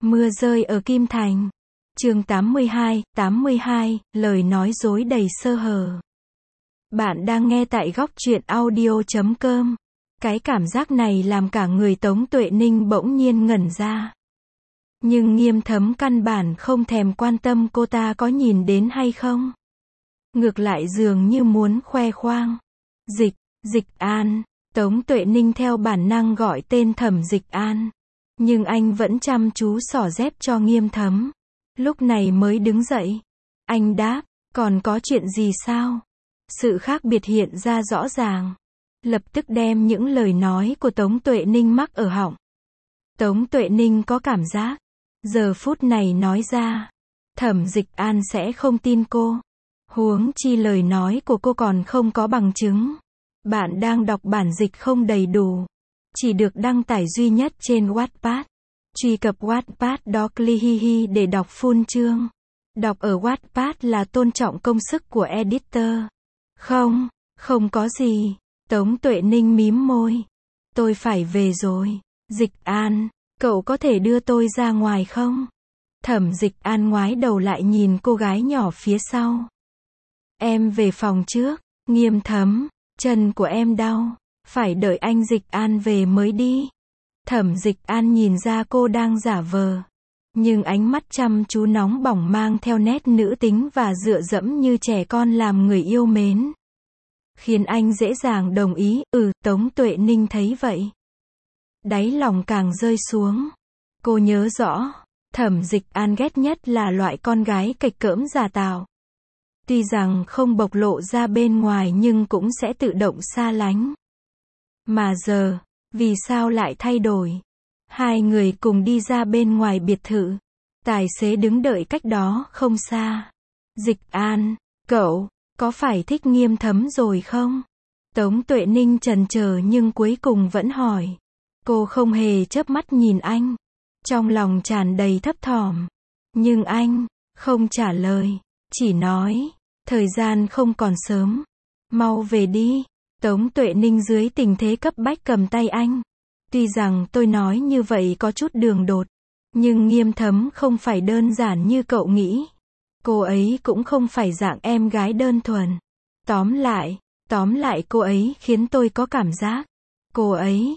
Mưa rơi ở Kim Thành. Chương 82, lời nói dối đầy sơ hở. Bạn đang nghe tại góc truyện audio.com. Cái cảm giác này làm cả người Tống Tuệ Ninh bỗng nhiên ngẩn ra. Nhưng Nghiêm Thấm căn bản không thèm quan tâm cô ta có nhìn đến hay không. Ngược lại dường như muốn khoe khoang. Dịch An. Tống Tuệ Ninh theo bản năng gọi tên Thẩm Dịch An. Nhưng anh vẫn chăm chú xỏ dép cho Nghiêm Thấm. Lúc này mới đứng dậy. Anh đáp, còn có chuyện gì sao? Sự khác biệt hiện ra rõ ràng. Lập tức đem những lời nói của Tống Tuệ Ninh mắc ở họng. Tống Tuệ Ninh có cảm giác, giờ phút này nói ra, Thẩm Dịch An sẽ không tin cô. Huống chi lời nói của cô còn không có bằng chứng. Bạn đang đọc bản dịch không đầy đủ. Chỉ được đăng tải duy nhất trên Wattpad. Truy cập Wattpad.clihihi để đọc full chương. Đọc ở Wattpad là tôn trọng công sức của editor. Không có gì. Tống Tuệ Ninh mím môi. Tôi phải về rồi. Dịch An, cậu có thể đưa tôi ra ngoài không? Thẩm Dịch An ngoái đầu lại nhìn cô gái nhỏ phía sau. Em về phòng trước. Nghiêm Thấm, chân của em đau. Phải đợi anh Dịch An về mới đi. Thẩm Dịch An nhìn ra cô đang giả vờ. Nhưng ánh mắt chăm chú nóng bỏng mang theo nét nữ tính và dựa dẫm như trẻ con làm người yêu mến. Khiến anh dễ dàng đồng ý, Tống Tuệ Ninh thấy vậy. Đáy lòng càng rơi xuống. Cô nhớ rõ, Thẩm Dịch An ghét nhất là loại con gái kịch cỡm giả tạo. Tuy rằng không bộc lộ ra bên ngoài nhưng cũng sẽ tự động xa lánh. Mà giờ, vì sao lại thay đổi? Hai người cùng đi ra bên ngoài biệt thự. Tài xế đứng đợi cách đó không xa. Dịch An, cậu, có phải thích Nghiêm Thấm rồi không? Tống Tuệ Ninh chần chờ nhưng cuối cùng vẫn hỏi. Cô không hề chớp mắt nhìn anh. Trong lòng tràn đầy thấp thỏm. Nhưng anh, không trả lời. Chỉ nói, thời gian không còn sớm. Mau về đi. Tống Tuệ Ninh dưới tình thế cấp bách cầm tay anh. Tuy rằng tôi nói như vậy có chút đường đột. Nhưng Nghiêm Thấm không phải đơn giản như cậu nghĩ. Cô ấy cũng không phải dạng em gái đơn thuần. Tóm lại cô ấy khiến tôi có cảm giác. Cô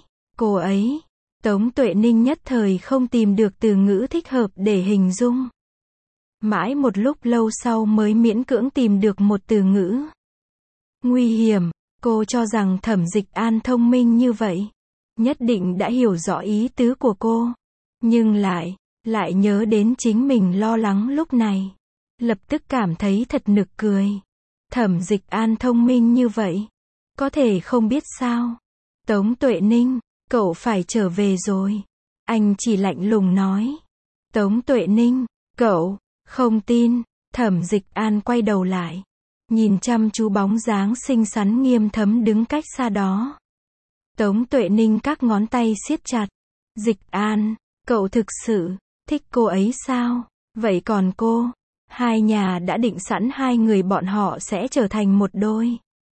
ấy. Tống Tuệ Ninh nhất thời không tìm được từ ngữ thích hợp để hình dung. Mãi một lúc lâu sau mới miễn cưỡng tìm được một từ ngữ. Nguy hiểm. Cô cho rằng Thẩm Dịch An thông minh như vậy. Nhất định đã hiểu rõ ý tứ của cô. Nhưng lại nhớ đến chính mình lo lắng lúc này. Lập tức cảm thấy thật nực cười. Thẩm Dịch An thông minh như vậy. Có thể không biết sao. Tống Tuệ Ninh, cậu phải trở về rồi. Anh chỉ lạnh lùng nói. Tống Tuệ Ninh, cậu, không tin. Thẩm Dịch An quay đầu lại. Nhìn chăm chú bóng dáng xinh xắn Nghiêm Thấm đứng cách xa đó. Tống Tuệ Ninh các ngón tay siết chặt. Dịch An, cậu thực sự thích cô ấy sao? Vậy còn cô? Hai nhà đã định sẵn hai người bọn họ sẽ trở thành một đôi.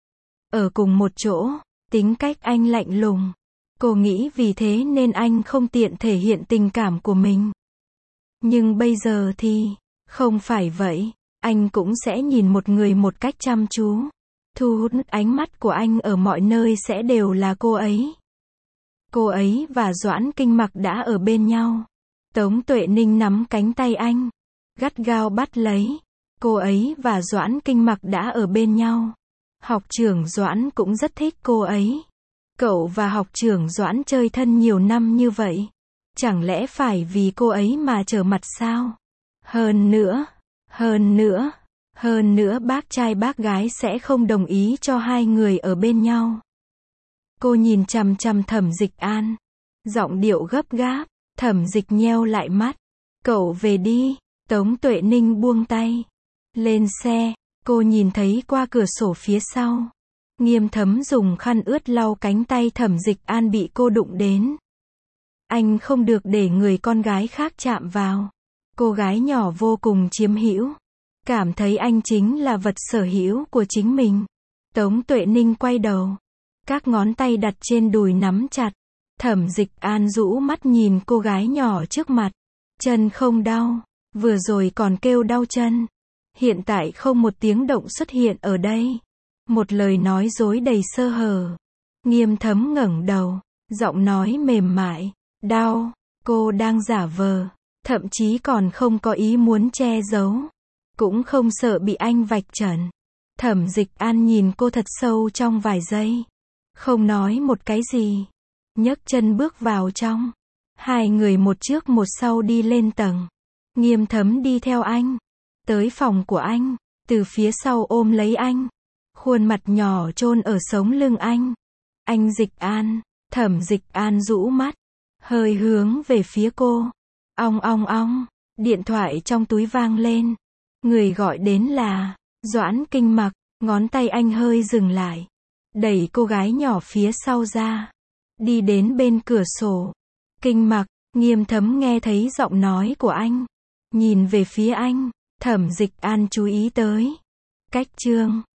Ở cùng một chỗ, tính cách anh lạnh lùng. Cô nghĩ vì thế nên anh không tiện thể hiện tình cảm của mình. Nhưng bây giờ thì, không phải vậy. Anh cũng sẽ nhìn một người một cách chăm chú. Thu hút ánh mắt của anh ở mọi nơi sẽ đều là cô ấy. Cô ấy và Doãn Kinh Mặc đã ở bên nhau. Tống Tuệ Ninh nắm cánh tay anh. Gắt gao bắt lấy. Cô ấy và Doãn Kinh Mặc đã ở bên nhau. Học trưởng Doãn cũng rất thích cô ấy. Cậu và học trưởng Doãn chơi thân nhiều năm như vậy. Chẳng lẽ phải vì cô ấy mà trở mặt sao? Hơn nữa bác trai bác gái sẽ không đồng ý cho hai người ở bên nhau. Cô nhìn chằm chằm Thẩm Dịch An. Giọng điệu gấp gáp. Thẩm Dịch nheo lại mắt. Cậu về đi. Tống Tuệ Ninh buông tay. Lên xe. Cô nhìn thấy qua cửa sổ phía sau. Nghiêm Thấm dùng khăn ướt lau cánh tay Thẩm Dịch An bị cô đụng đến. Anh không được để người con gái khác chạm vào. Cô gái nhỏ vô cùng chiếm hữu. Cảm thấy anh chính là vật sở hữu của chính mình. Tống Tuệ Ninh quay đầu. Các ngón tay đặt trên đùi nắm chặt. Thẩm Dịch An rũ mắt nhìn cô gái nhỏ trước mặt. Chân không đau. Vừa rồi còn kêu đau chân. Hiện tại không một tiếng động xuất hiện ở đây. Một lời nói dối đầy sơ hở. Nghiêm Thấm ngẩng đầu. Giọng nói mềm mại. Đau. Cô đang giả vờ. Thậm chí còn không có ý muốn che giấu. Cũng không sợ bị anh vạch trần. Thẩm Dịch An nhìn cô thật sâu trong vài giây. Không nói một cái gì. Nhấc chân bước vào trong. Hai người một trước một sau đi lên tầng. Nghiêm Thấm đi theo anh. Tới phòng của anh. Từ phía sau ôm lấy anh. Khuôn mặt nhỏ chôn ở sống lưng anh. Anh Dịch An. Thẩm Dịch An rũ mắt. Hơi hướng về phía cô. Ong ong ong. Điện thoại trong túi vang lên. Người gọi đến là Doãn Kinh Mặc. Ngón tay anh hơi dừng lại. Đẩy cô gái nhỏ phía sau ra. Đi đến bên cửa sổ. Kinh Mặc. Nghiêm Thấm nghe thấy giọng nói của anh. Nhìn về phía anh. Thẩm Dịch An chú ý tới. Cách chương